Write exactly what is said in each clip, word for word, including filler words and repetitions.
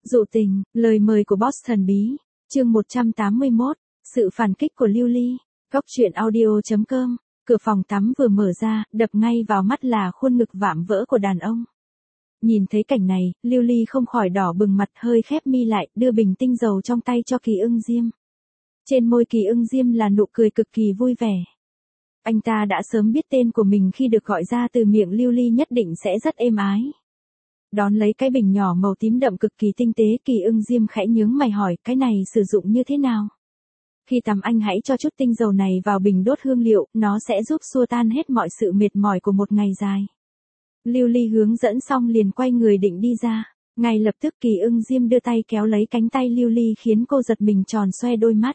Dụ tình, lời mời của boss thần bí. Chương một trăm tám mươi mốt, sự phản kích của Lưu Ly. Góc truyện audio chấm com. Cửa phòng tắm vừa mở ra, đập ngay vào mắt là khuôn ngực vạm vỡ của đàn ông. Nhìn thấy cảnh này, Lưu Ly không khỏi đỏ bừng mặt, hơi khép mi lại, đưa bình tinh dầu trong tay cho Kỳ Ưng Diêm. Trên môi Kỳ Ưng Diêm là nụ cười cực kỳ vui vẻ. Anh ta đã sớm biết tên của mình khi được gọi ra từ miệng Lưu Ly nhất định sẽ rất êm ái. Đón lấy cái bình nhỏ màu tím đậm cực kỳ tinh tế, Kỳ Ưng Diêm khẽ nhướng mày hỏi, cái này sử dụng như thế nào? Khi tắm anh hãy cho chút tinh dầu này vào bình đốt hương liệu, nó sẽ giúp xua tan hết mọi sự mệt mỏi của một ngày dài. Lưu Ly hướng dẫn xong liền quay người định đi ra. Ngay lập tức Kỳ Ưng Diêm đưa tay kéo lấy cánh tay Lưu Ly khiến cô giật mình tròn xoe đôi mắt.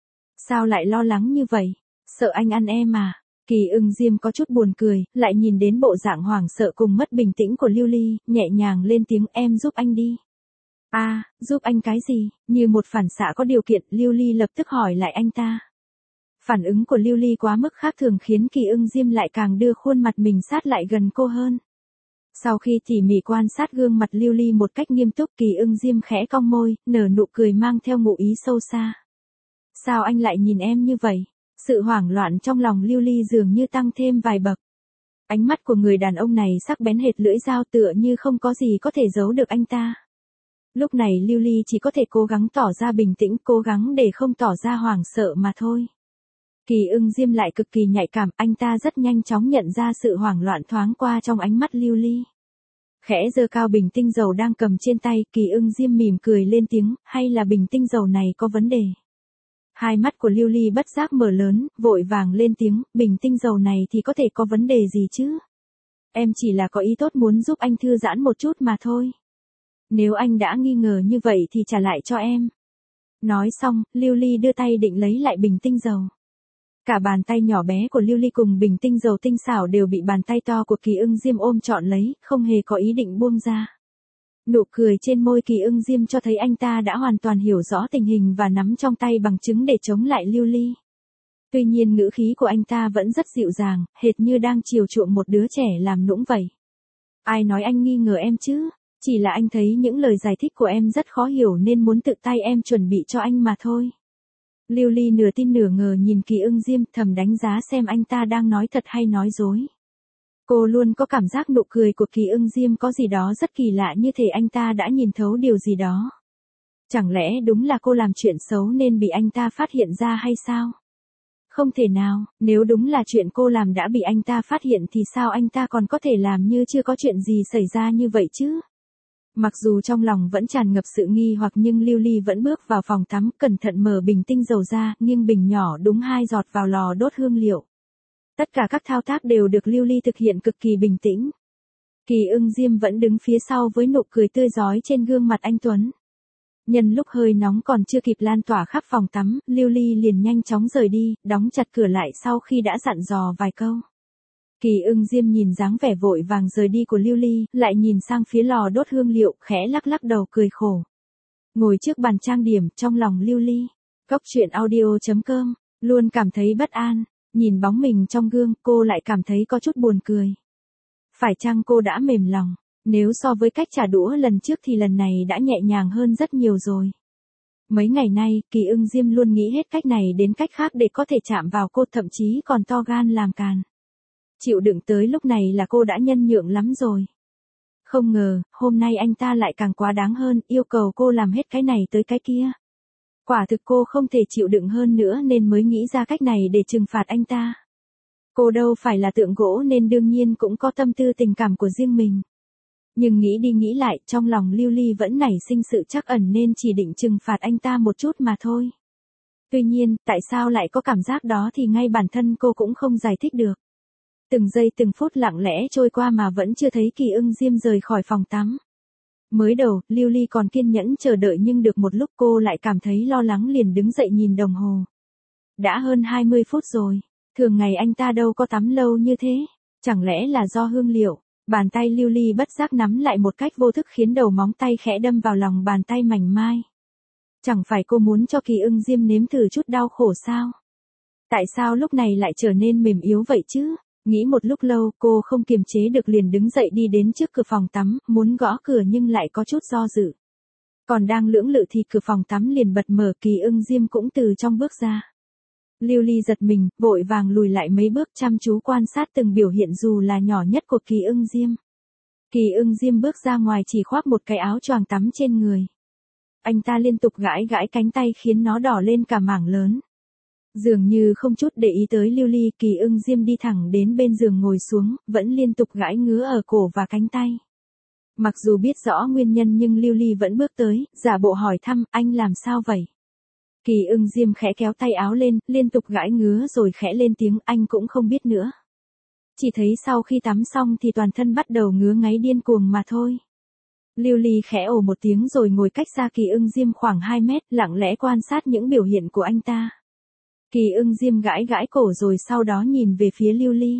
Sao lại lo lắng như vậy? Sợ anh ăn em à? Kỳ Ưng Diêm có chút buồn cười, lại nhìn đến bộ dạng hoảng sợ cùng mất bình tĩnh của Lưu Ly, nhẹ nhàng lên tiếng, em giúp anh đi. A, à, giúp anh cái gì? Như một phản xạ có điều kiện, Lưu Ly lập tức hỏi lại anh ta. Phản ứng của Lưu Ly quá mức khác thường khiến Kỳ Ưng Diêm lại càng đưa khuôn mặt mình sát lại gần cô hơn. Sau khi tỉ mỉ quan sát gương mặt Lưu Ly một cách nghiêm túc, Kỳ Ưng Diêm khẽ cong môi, nở nụ cười mang theo ngụ ý sâu xa. Sao anh lại nhìn em như vậy? Sự hoảng loạn trong lòng Lưu Ly dường như tăng thêm vài bậc. Ánh mắt của người đàn ông này sắc bén hệt lưỡi dao, tựa như không có gì có thể giấu được anh ta. Lúc này Lưu Ly chỉ có thể cố gắng tỏ ra bình tĩnh, cố gắng để không tỏ ra hoảng sợ mà thôi. Kỳ Ưng Diêm lại cực kỳ nhạy cảm, anh ta rất nhanh chóng nhận ra sự hoảng loạn thoáng qua trong ánh mắt Lưu Ly. Khẽ giơ cao bình tinh dầu đang cầm trên tay, Kỳ Ưng Diêm mỉm cười lên tiếng, hay là bình tinh dầu này có vấn đề? Hai mắt của Lưu Ly bất giác mở lớn, vội vàng lên tiếng, bình tinh dầu này thì có thể có vấn đề gì chứ? Em chỉ là có ý tốt muốn giúp anh thư giãn một chút mà thôi. Nếu anh đã nghi ngờ như vậy thì trả lại cho em. Nói xong, Lưu Ly đưa tay định lấy lại bình tinh dầu. Cả bàn tay nhỏ bé của Lưu Ly cùng bình tinh dầu tinh xảo đều bị bàn tay to của Kỳ Ưng Diêm ôm trọn lấy, không hề có ý định buông ra. Nụ cười trên môi Kỳ Ưng Diêm cho thấy anh ta đã hoàn toàn hiểu rõ tình hình và nắm trong tay bằng chứng để chống lại Lưu Ly. Tuy nhiên ngữ khí của anh ta vẫn rất dịu dàng, hệt như đang chiều chuộng một đứa trẻ làm nũng vậy. Ai nói anh nghi ngờ em chứ? Chỉ là anh thấy những lời giải thích của em rất khó hiểu nên muốn tự tay em chuẩn bị cho anh mà thôi. Lưu Ly nửa tin nửa ngờ nhìn Kỳ Ưng Diêm, thầm đánh giá xem anh ta đang nói thật hay nói dối. Cô luôn có cảm giác nụ cười của Kỳ Ưng Diêm có gì đó rất kỳ lạ, như thể anh ta đã nhìn thấu điều gì đó. Chẳng lẽ đúng là cô làm chuyện xấu nên bị anh ta phát hiện ra hay sao? Không thể nào, nếu đúng là chuyện cô làm đã bị anh ta phát hiện thì sao anh ta còn có thể làm như chưa có chuyện gì xảy ra như vậy chứ? Mặc dù trong lòng vẫn tràn ngập sự nghi hoặc nhưng Lưu Ly vẫn bước vào phòng tắm, cẩn thận mở bình tinh dầu ra, nghiêng bình nhỏ đúng hai giọt vào lò đốt hương liệu. Tất cả các thao tác đều được Lưu Ly thực hiện cực kỳ bình tĩnh. Kỳ Ưng Diêm vẫn đứng phía sau với nụ cười tươi rói trên gương mặt anh tuấn. Nhân lúc hơi nóng còn chưa kịp lan tỏa khắp phòng tắm, Lưu Ly liền nhanh chóng rời đi, đóng chặt cửa lại sau khi đã dặn dò vài câu. Kỳ Ưng Diêm nhìn dáng vẻ vội vàng rời đi của Lưu Ly, lại nhìn sang phía lò đốt hương liệu, khẽ lắc lắc đầu cười khổ. Ngồi trước bàn trang điểm, trong lòng Lưu Ly, góc truyện audio chấm com, luôn cảm thấy bất an. Nhìn bóng mình trong gương, cô lại cảm thấy có chút buồn cười. Phải chăng cô đã mềm lòng? Nếu so với cách trả đũa lần trước thì lần này đã nhẹ nhàng hơn rất nhiều rồi. Mấy ngày nay, Kỳ Ưng Diêm luôn nghĩ hết cách này đến cách khác để có thể chạm vào cô, thậm chí còn to gan làm càn. Chịu đựng tới lúc này là cô đã nhân nhượng lắm rồi. Không ngờ, hôm nay anh ta lại càng quá đáng hơn, yêu cầu cô làm hết cái này tới cái kia. Quả thực cô không thể chịu đựng hơn nữa nên mới nghĩ ra cách này để trừng phạt anh ta. Cô đâu phải là tượng gỗ nên đương nhiên cũng có tâm tư tình cảm của riêng mình. Nhưng nghĩ đi nghĩ lại, trong lòng Lưu Ly vẫn nảy sinh sự trắc ẩn nên chỉ định trừng phạt anh ta một chút mà thôi. Tuy nhiên, tại sao lại có cảm giác đó thì ngay bản thân cô cũng không giải thích được. Từng giây từng phút lặng lẽ trôi qua mà vẫn chưa thấy Kỳ Ưng Diêm rời khỏi phòng tắm. Mới đầu, Lưu Ly còn kiên nhẫn chờ đợi nhưng được một lúc cô lại cảm thấy lo lắng liền đứng dậy nhìn đồng hồ. Đã hơn hai mươi phút rồi, thường ngày anh ta đâu có tắm lâu như thế, chẳng lẽ là do hương liệu? Bàn tay Lưu Ly bất giác nắm lại một cách vô thức khiến đầu móng tay khẽ đâm vào lòng bàn tay mảnh mai. Chẳng phải cô muốn cho Kỳ Ưng Diêm nếm thử chút đau khổ sao? Tại sao lúc này lại trở nên mềm yếu vậy chứ? Nghĩ một lúc lâu, cô không kiềm chế được liền đứng dậy đi đến trước cửa phòng tắm, muốn gõ cửa nhưng lại có chút do dự. Còn đang lưỡng lự thì cửa phòng tắm liền bật mở, Kỳ Ưng Diêm cũng từ trong bước ra. Lưu Ly giật mình, vội vàng lùi lại mấy bước chăm chú quan sát từng biểu hiện dù là nhỏ nhất của Kỳ Ưng Diêm. Kỳ Ưng Diêm bước ra ngoài chỉ khoác một cái áo choàng tắm trên người. Anh ta liên tục gãi gãi cánh tay khiến nó đỏ lên cả mảng lớn. Dường như không chút để ý tới Lưu Ly, Kỳ Ưng Diêm đi thẳng đến bên giường ngồi xuống, vẫn liên tục gãi ngứa ở cổ và cánh tay. Mặc dù biết rõ nguyên nhân nhưng Lưu Ly vẫn bước tới, giả bộ hỏi thăm, anh làm sao vậy? Kỳ Ưng Diêm khẽ kéo tay áo lên, liên tục gãi ngứa rồi khẽ lên tiếng, anh cũng không biết nữa. Chỉ thấy sau khi tắm xong thì toàn thân bắt đầu ngứa ngáy điên cuồng mà thôi. Lưu Ly khẽ ồ một tiếng rồi ngồi cách xa Kỳ Ưng Diêm khoảng hai mét, lặng lẽ quan sát những biểu hiện của anh ta. Kỳ Ưng Diêm gãi gãi cổ rồi sau đó nhìn về phía Lưu Ly.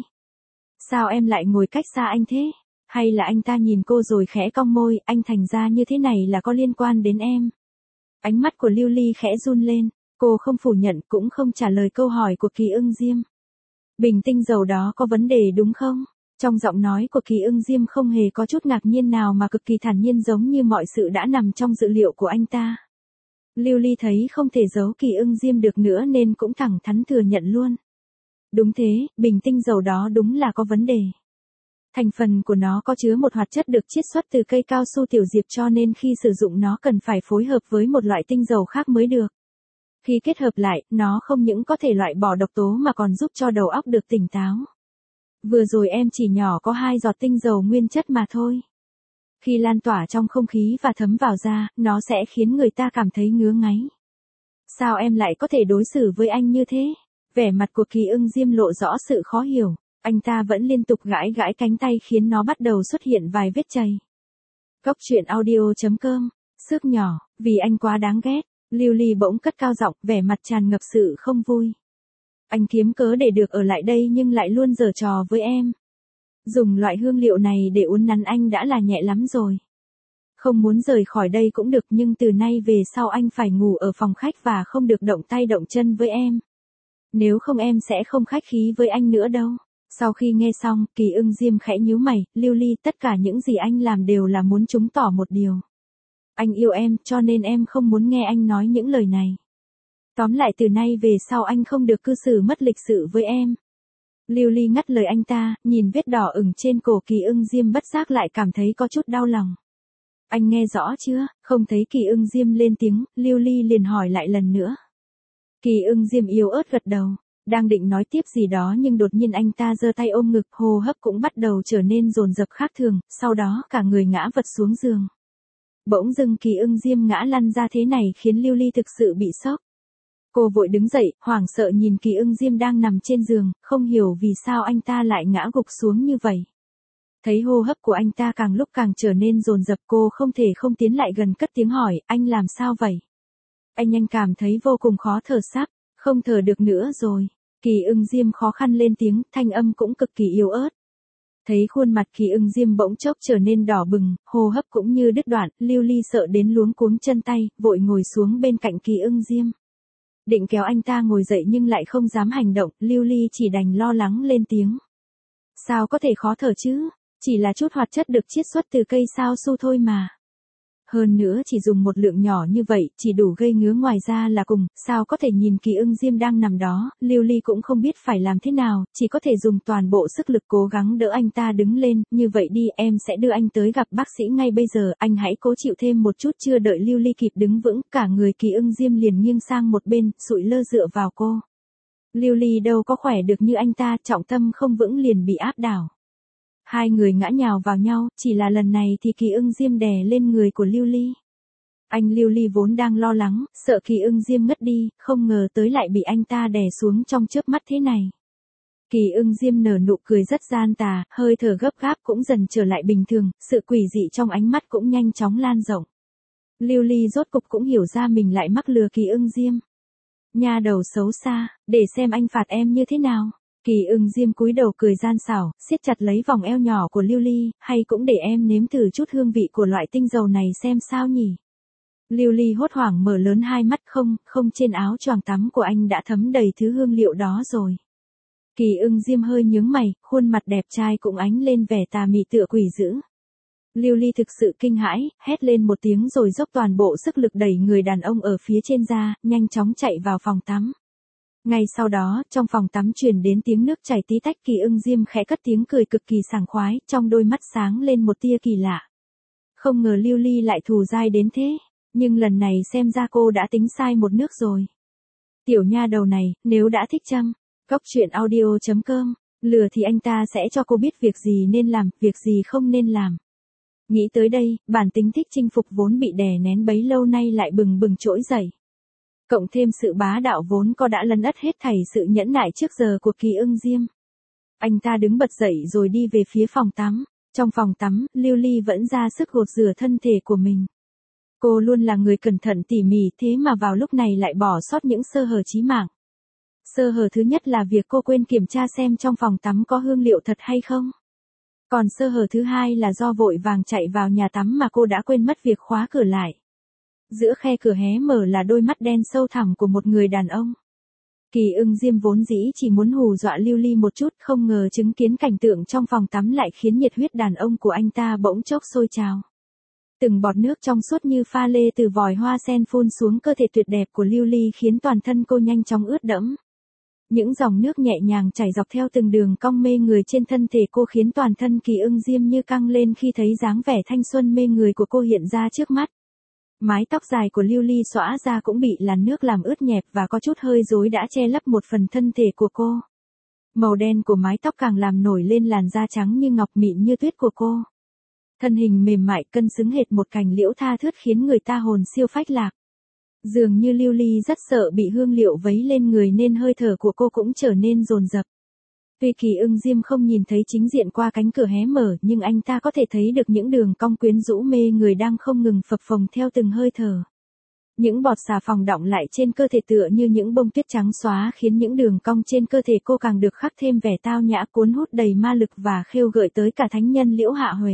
Sao em lại ngồi cách xa anh thế? Hay là anh ta nhìn cô rồi khẽ cong môi, anh thành ra như thế này là có liên quan đến em? Ánh mắt của Lưu Ly khẽ run lên, cô không phủ nhận cũng không trả lời câu hỏi của Kỳ Ưng Diêm. Bình tinh dầu đó có vấn đề đúng không? Trong giọng nói của Kỳ Ưng Diêm không hề có chút ngạc nhiên nào mà cực kỳ thản nhiên giống như mọi sự đã nằm trong dự liệu của anh ta. Lưu Ly thấy không thể giấu Kỳ Ưng Diêm được nữa nên cũng thẳng thắn thừa nhận luôn. Đúng thế, bình tinh dầu đó đúng là có vấn đề. Thành phần của nó có chứa một hoạt chất được chiết xuất từ cây cao su tiểu diệp cho nên khi sử dụng nó cần phải phối hợp với một loại tinh dầu khác mới được. Khi kết hợp lại, nó không những có thể loại bỏ độc tố mà còn giúp cho đầu óc được tỉnh táo. Vừa rồi em chỉ nhỏ có hai giọt tinh dầu nguyên chất mà thôi. Khi lan tỏa trong không khí và thấm vào da, nó sẽ khiến người ta cảm thấy ngứa ngáy. Sao em lại có thể đối xử với anh như thế? Vẻ mặt của Kỳ Ưng Diêm lộ rõ sự khó hiểu. Anh ta vẫn liên tục gãi gãi cánh tay khiến nó bắt đầu xuất hiện vài vết chày. Góc truyện audio chấm com, xước nhỏ, vì anh quá đáng ghét. Lưu Ly bỗng cất cao giọng, vẻ mặt tràn ngập sự không vui. Anh kiếm cớ để được ở lại đây nhưng lại luôn giở trò với em. Dùng loại hương liệu này để uốn nắn anh đã là nhẹ lắm rồi. Không muốn rời khỏi đây cũng được nhưng từ nay về sau anh phải ngủ ở phòng khách và không được động tay động chân với em. Nếu không em sẽ không khách khí với anh nữa đâu. Sau khi nghe xong, Kỳ Ưng Diêm khẽ nhíu mày, Lưu Ly, tất cả những gì anh làm đều là muốn chứng tỏ một điều. Anh yêu em, cho nên em không muốn nghe anh nói những lời này. Tóm lại từ nay về sau anh không được cư xử mất lịch sự với em. Lưu Ly ngắt lời anh ta, nhìn vết đỏ ửng trên cổ Kỳ Ưng Diêm bất giác lại cảm thấy có chút đau lòng. Anh nghe rõ chưa? Không thấy Kỳ Ưng Diêm lên tiếng, Lưu Ly liền hỏi lại lần nữa. Kỳ Ưng Diêm yếu ớt gật đầu. Đang định nói tiếp gì đó nhưng đột nhiên anh ta giơ tay ôm ngực, hô hấp cũng bắt đầu trở nên dồn dập khác thường, sau đó cả người ngã vật xuống giường. Bỗng dưng Kỳ Ưng Diêm ngã lăn ra thế này khiến Lưu Ly thực sự bị sốc. Cô vội đứng dậy, hoảng sợ nhìn Kỳ Ưng Diêm đang nằm trên giường, không hiểu vì sao anh ta lại ngã gục xuống như vậy. Thấy hô hấp của anh ta càng lúc càng trở nên dồn dập, cô không thể không tiến lại gần cất tiếng hỏi, anh làm sao vậy? Anh nhanh cảm thấy vô cùng khó thở sắp, không thở được nữa rồi. Kỳ Ưng Diêm khó khăn lên tiếng, thanh âm cũng cực kỳ yếu ớt. Thấy khuôn mặt Kỳ Ưng Diêm bỗng chốc trở nên đỏ bừng, hô hấp cũng như đứt đoạn, Lưu Ly sợ đến luống cuống chân tay, vội ngồi xuống bên cạnh Kỳ Ưng Diêm. Định kéo anh ta ngồi dậy nhưng lại không dám hành động, Lưu Ly chỉ đành lo lắng lên tiếng. Sao có thể khó thở chứ? Chỉ là chút hoạt chất được chiết xuất từ cây sao su thôi mà. Hơn nữa chỉ dùng một lượng nhỏ như vậy, chỉ đủ gây ngứa ngoài da là cùng, sao có thể nhìn Kỳ Ưng Diêm đang nằm đó, Lưu Ly cũng không biết phải làm thế nào, chỉ có thể dùng toàn bộ sức lực cố gắng đỡ anh ta đứng lên, như vậy đi, em sẽ đưa anh tới gặp bác sĩ ngay bây giờ, anh hãy cố chịu thêm một chút. Chưa đợi Lưu Ly kịp đứng vững, cả người Kỳ Ưng Diêm liền nghiêng sang một bên, sụi lơ dựa vào cô. Lưu Ly đâu có khỏe được như anh ta, trọng tâm không vững liền bị áp đảo. Hai người ngã nhào vào nhau, chỉ là lần này thì Kỳ Ưng Diêm đè lên người của Lưu Ly. Anh Lưu Ly vốn đang lo lắng, sợ Kỳ Ưng Diêm ngất đi, không ngờ tới lại bị anh ta đè xuống trong chớp mắt thế này. Kỳ Ưng Diêm nở nụ cười rất gian tà, hơi thở gấp gáp cũng dần trở lại bình thường, sự quỷ dị trong ánh mắt cũng nhanh chóng lan rộng. Lưu Ly rốt cục cũng hiểu ra mình lại mắc lừa Kỳ Ưng Diêm. Nha đầu xấu xa, để xem anh phạt em như thế nào. Kỳ Ưng Diêm cúi đầu cười gian xảo, siết chặt lấy vòng eo nhỏ của Lưu Ly, hay cũng để em nếm thử chút hương vị của loại tinh dầu này xem sao nhỉ. Lưu Ly hốt hoảng mở lớn hai mắt, không, không, trên áo choàng tắm của anh đã thấm đầy thứ hương liệu đó rồi. Kỳ Ưng Diêm hơi nhướng mày, khuôn mặt đẹp trai cũng ánh lên vẻ tà mị tựa quỷ dữ. Lưu Ly thực sự kinh hãi, hét lên một tiếng rồi dốc toàn bộ sức lực đẩy người đàn ông ở phía trên ra, nhanh chóng chạy vào phòng tắm. Ngay sau đó, trong phòng tắm truyền đến tiếng nước chảy tí tách. Kỳ Ưng Diêm khẽ cất tiếng cười cực kỳ sảng khoái, trong đôi mắt sáng lên một tia kỳ lạ. Không ngờ Lưu Ly lại thù dai đến thế, nhưng lần này xem ra cô đã tính sai một nước rồi. Tiểu nha đầu này, nếu đã thích chăm, cóc truyện audio chấm com, lừa thì anh ta sẽ cho cô biết việc gì nên làm, việc gì không nên làm. Nghĩ tới đây, bản tính thích chinh phục vốn bị đè nén bấy lâu nay lại bừng bừng trỗi dậy. Cộng thêm sự bá đạo vốn có đã lấn át hết thảy sự nhẫn nại trước giờ của Kỳ Ưng Diêm. Anh ta đứng bật dậy rồi đi về phía phòng tắm. Trong phòng tắm, Lưu Ly vẫn ra sức gột rửa thân thể của mình. Cô luôn là người cẩn thận tỉ mỉ, thế mà vào lúc này lại bỏ sót những sơ hở chí mạng. Sơ hở thứ nhất là việc cô quên kiểm tra xem trong phòng tắm có hương liệu thật hay không. Còn sơ hở thứ hai là do vội vàng chạy vào nhà tắm mà cô đã quên mất việc khóa cửa lại. Giữa khe cửa hé mở là đôi mắt đen sâu thẳm của một người đàn ông. Kỳ Ưng Diêm vốn dĩ chỉ muốn hù dọa Lưu Ly một chút, không ngờ chứng kiến cảnh tượng trong phòng tắm lại khiến nhiệt huyết đàn ông của anh ta bỗng chốc sôi trào. Từng bọt nước trong suốt như pha lê từ vòi hoa sen phun xuống cơ thể tuyệt đẹp của Lưu Ly khiến toàn thân cô nhanh chóng ướt đẫm. Những dòng nước nhẹ nhàng chảy dọc theo từng đường cong mê người trên thân thể cô khiến toàn thân Kỳ Ưng Diêm như căng lên khi thấy dáng vẻ thanh xuân mê người của cô hiện ra trước mắt. Mái tóc dài của Lưu Ly xõa ra cũng bị làn nước làm ướt nhẹp và có chút hơi rối đã che lấp một phần thân thể của cô. Màu đen của mái tóc càng làm nổi lên làn da trắng như ngọc mịn như tuyết của cô. Thân hình mềm mại cân xứng hệt một cành liễu tha thướt khiến người ta hồn siêu phách lạc. Dường như Lưu Ly rất sợ bị hương liệu vấy lên người nên hơi thở của cô cũng trở nên dồn dập. Tuy Kỳ Ưng Diêm không nhìn thấy chính diện qua cánh cửa hé mở nhưng anh ta có thể thấy được những đường cong quyến rũ mê người đang không ngừng phập phồng theo từng hơi thở. Những bọt xà phòng đọng lại trên cơ thể tựa như những bông tuyết trắng xóa khiến những đường cong trên cơ thể cô càng được khắc thêm vẻ tao nhã cuốn hút đầy ma lực và khêu gợi tới cả thánh nhân Liễu Hạ Huệ.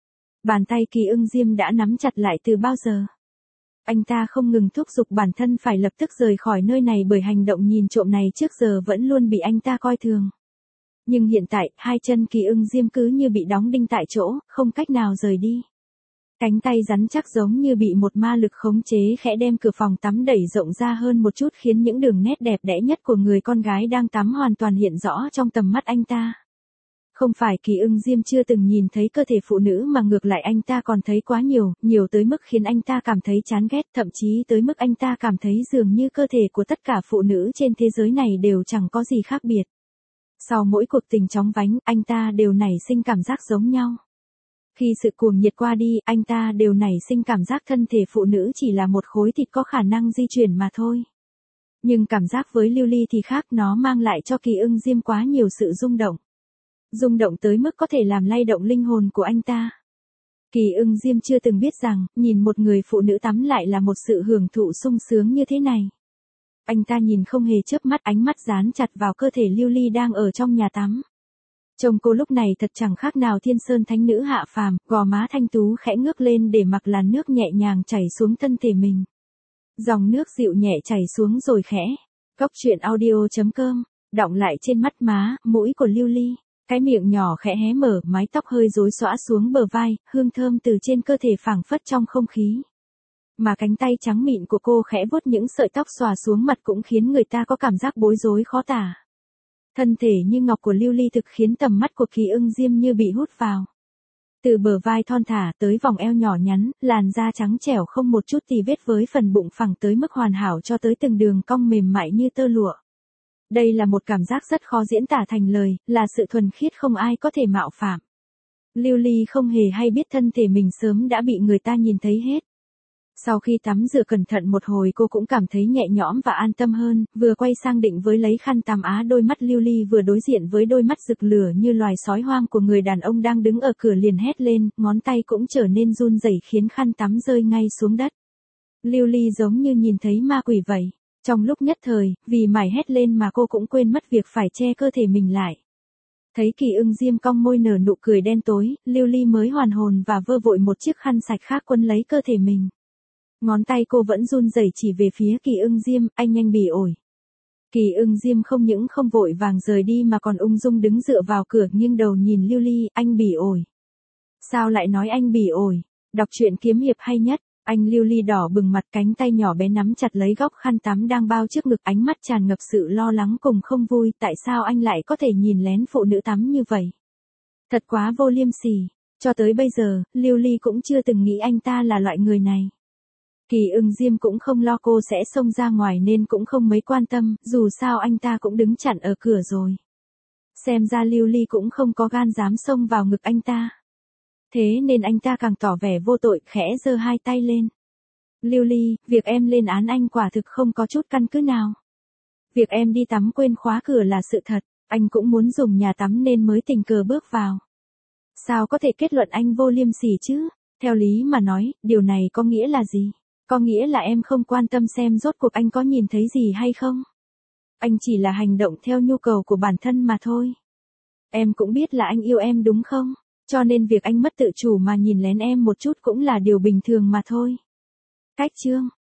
Bàn tay Kỳ Ưng Diêm đã nắm chặt lại từ bao giờ. Anh ta không ngừng thúc giục bản thân phải lập tức rời khỏi nơi này bởi hành động nhìn trộm này trước giờ vẫn luôn bị anh ta coi thường. Nhưng hiện tại, hai chân Kỳ Ưng Diêm cứ như bị đóng đinh tại chỗ, không cách nào rời đi. Cánh tay rắn chắc giống như bị một ma lực khống chế khẽ đem cửa phòng tắm đẩy rộng ra hơn một chút khiến những đường nét đẹp đẽ nhất của người con gái đang tắm hoàn toàn hiện rõ trong tầm mắt anh ta. Không phải Kỳ Ưng Diêm chưa từng nhìn thấy cơ thể phụ nữ mà ngược lại anh ta còn thấy quá nhiều, nhiều tới mức khiến anh ta cảm thấy chán ghét, thậm chí tới mức anh ta cảm thấy dường như cơ thể của tất cả phụ nữ trên thế giới này đều chẳng có gì khác biệt. Sau mỗi cuộc tình chóng vánh, anh ta đều nảy sinh cảm giác giống nhau. Khi sự cuồng nhiệt qua đi, anh ta đều nảy sinh cảm giác thân thể phụ nữ chỉ là một khối thịt có khả năng di chuyển mà thôi. Nhưng cảm giác với Lưu Ly thì khác, nó mang lại cho Kỳ Ưng Diêm quá nhiều sự rung động. Rung động tới mức có thể làm lay động linh hồn của anh ta. Kỳ Ưng Diêm chưa từng biết rằng, nhìn một người phụ nữ tắm lại là một sự hưởng thụ sung sướng như thế này. Anh ta nhìn không hề chớp mắt, ánh mắt dán chặt vào cơ thể Lưu Ly đang ở trong nhà tắm. Trông cô lúc này thật chẳng khác nào thiên sơn thánh nữ hạ phàm, gò má thanh tú khẽ ngước lên để mặc làn nước nhẹ nhàng chảy xuống thân thể mình. Dòng nước dịu nhẹ chảy xuống rồi khẽ. Cóc truyện audio chấm com, đọng lại trên mắt má, mũi của Lưu Ly. Cái miệng nhỏ khẽ hé mở, mái tóc hơi rối xõa xuống bờ vai, hương thơm từ trên cơ thể phảng phất trong không khí. Mà cánh tay trắng mịn của cô khẽ vuốt những sợi tóc xòa xuống mặt cũng khiến người ta có cảm giác bối rối khó tả. Thân thể như ngọc của Lưu Ly thực khiến tầm mắt của Kỳ Ưng Diêm như bị hút vào. Từ bờ vai thon thả tới vòng eo nhỏ nhắn, làn da trắng trẻo không một chút tì vết với phần bụng phẳng tới mức hoàn hảo cho tới từng đường cong mềm mại như tơ lụa. Đây là một cảm giác rất khó diễn tả thành lời, là sự thuần khiết không ai có thể mạo phạm. Lưu Ly không hề hay biết thân thể mình sớm đã bị người ta nhìn thấy hết. Sau khi tắm rửa cẩn thận một hồi cô cũng cảm thấy nhẹ nhõm và an tâm hơn, vừa quay sang định với lấy khăn tắm á đôi mắt Lưu Ly vừa đối diện với đôi mắt rực lửa như loài sói hoang của người đàn ông đang đứng ở cửa liền hét lên, ngón tay cũng trở nên run rẩy khiến khăn tắm rơi ngay xuống đất. Lưu Ly giống như nhìn thấy ma quỷ vậy. Trong lúc nhất thời, vì mải hét lên mà cô cũng quên mất việc phải che cơ thể mình lại. Thấy Kỳ Ưng Diêm cong môi nở nụ cười đen tối, Lưu Ly mới hoàn hồn và vơ vội một chiếc khăn sạch khác quấn lấy cơ thể mình. Ngón tay cô vẫn run rẩy chỉ về phía Kỳ Ưng Diêm, anh nhanh bỉ ổi. Kỳ Ưng Diêm không những không vội vàng rời đi mà còn ung dung đứng dựa vào cửa nghiêng đầu nhìn Lưu Ly, anh bỉ ổi. Sao lại nói anh bỉ ổi? Đọc truyện kiếm hiệp hay nhất. Anh lưu ly đỏ bừng mặt, cánh tay nhỏ bé nắm chặt lấy góc khăn tắm đang bao trước ngực, ánh mắt tràn ngập sự lo lắng cùng không vui. Tại sao anh lại có thể nhìn lén phụ nữ tắm như vậy? Thật quá vô liêm sỉ. Cho tới bây giờ, Lưu Ly cũng chưa từng nghĩ anh ta là loại người này. Kỳ Ưng Diêm cũng không lo cô sẽ xông ra ngoài nên cũng không mấy quan tâm, dù sao anh ta cũng đứng chặn ở cửa rồi. Xem ra Lưu Ly cũng không có gan dám xông vào ngực anh ta. Thế nên anh ta càng tỏ vẻ vô tội, khẽ giơ hai tay lên. Lưu Ly, việc em lên án anh quả thực không có chút căn cứ nào. Việc em đi tắm quên khóa cửa là sự thật, anh cũng muốn dùng nhà tắm nên mới tình cờ bước vào. Sao có thể kết luận anh vô liêm sỉ chứ? Theo lý mà nói, điều này có nghĩa là gì? Có nghĩa là em không quan tâm xem rốt cuộc anh có nhìn thấy gì hay không? Anh chỉ là hành động theo nhu cầu của bản thân mà thôi. Em cũng biết là anh yêu em đúng không? Cho nên việc anh mất tự chủ mà nhìn lén em một chút cũng là điều bình thường mà thôi. Cách chương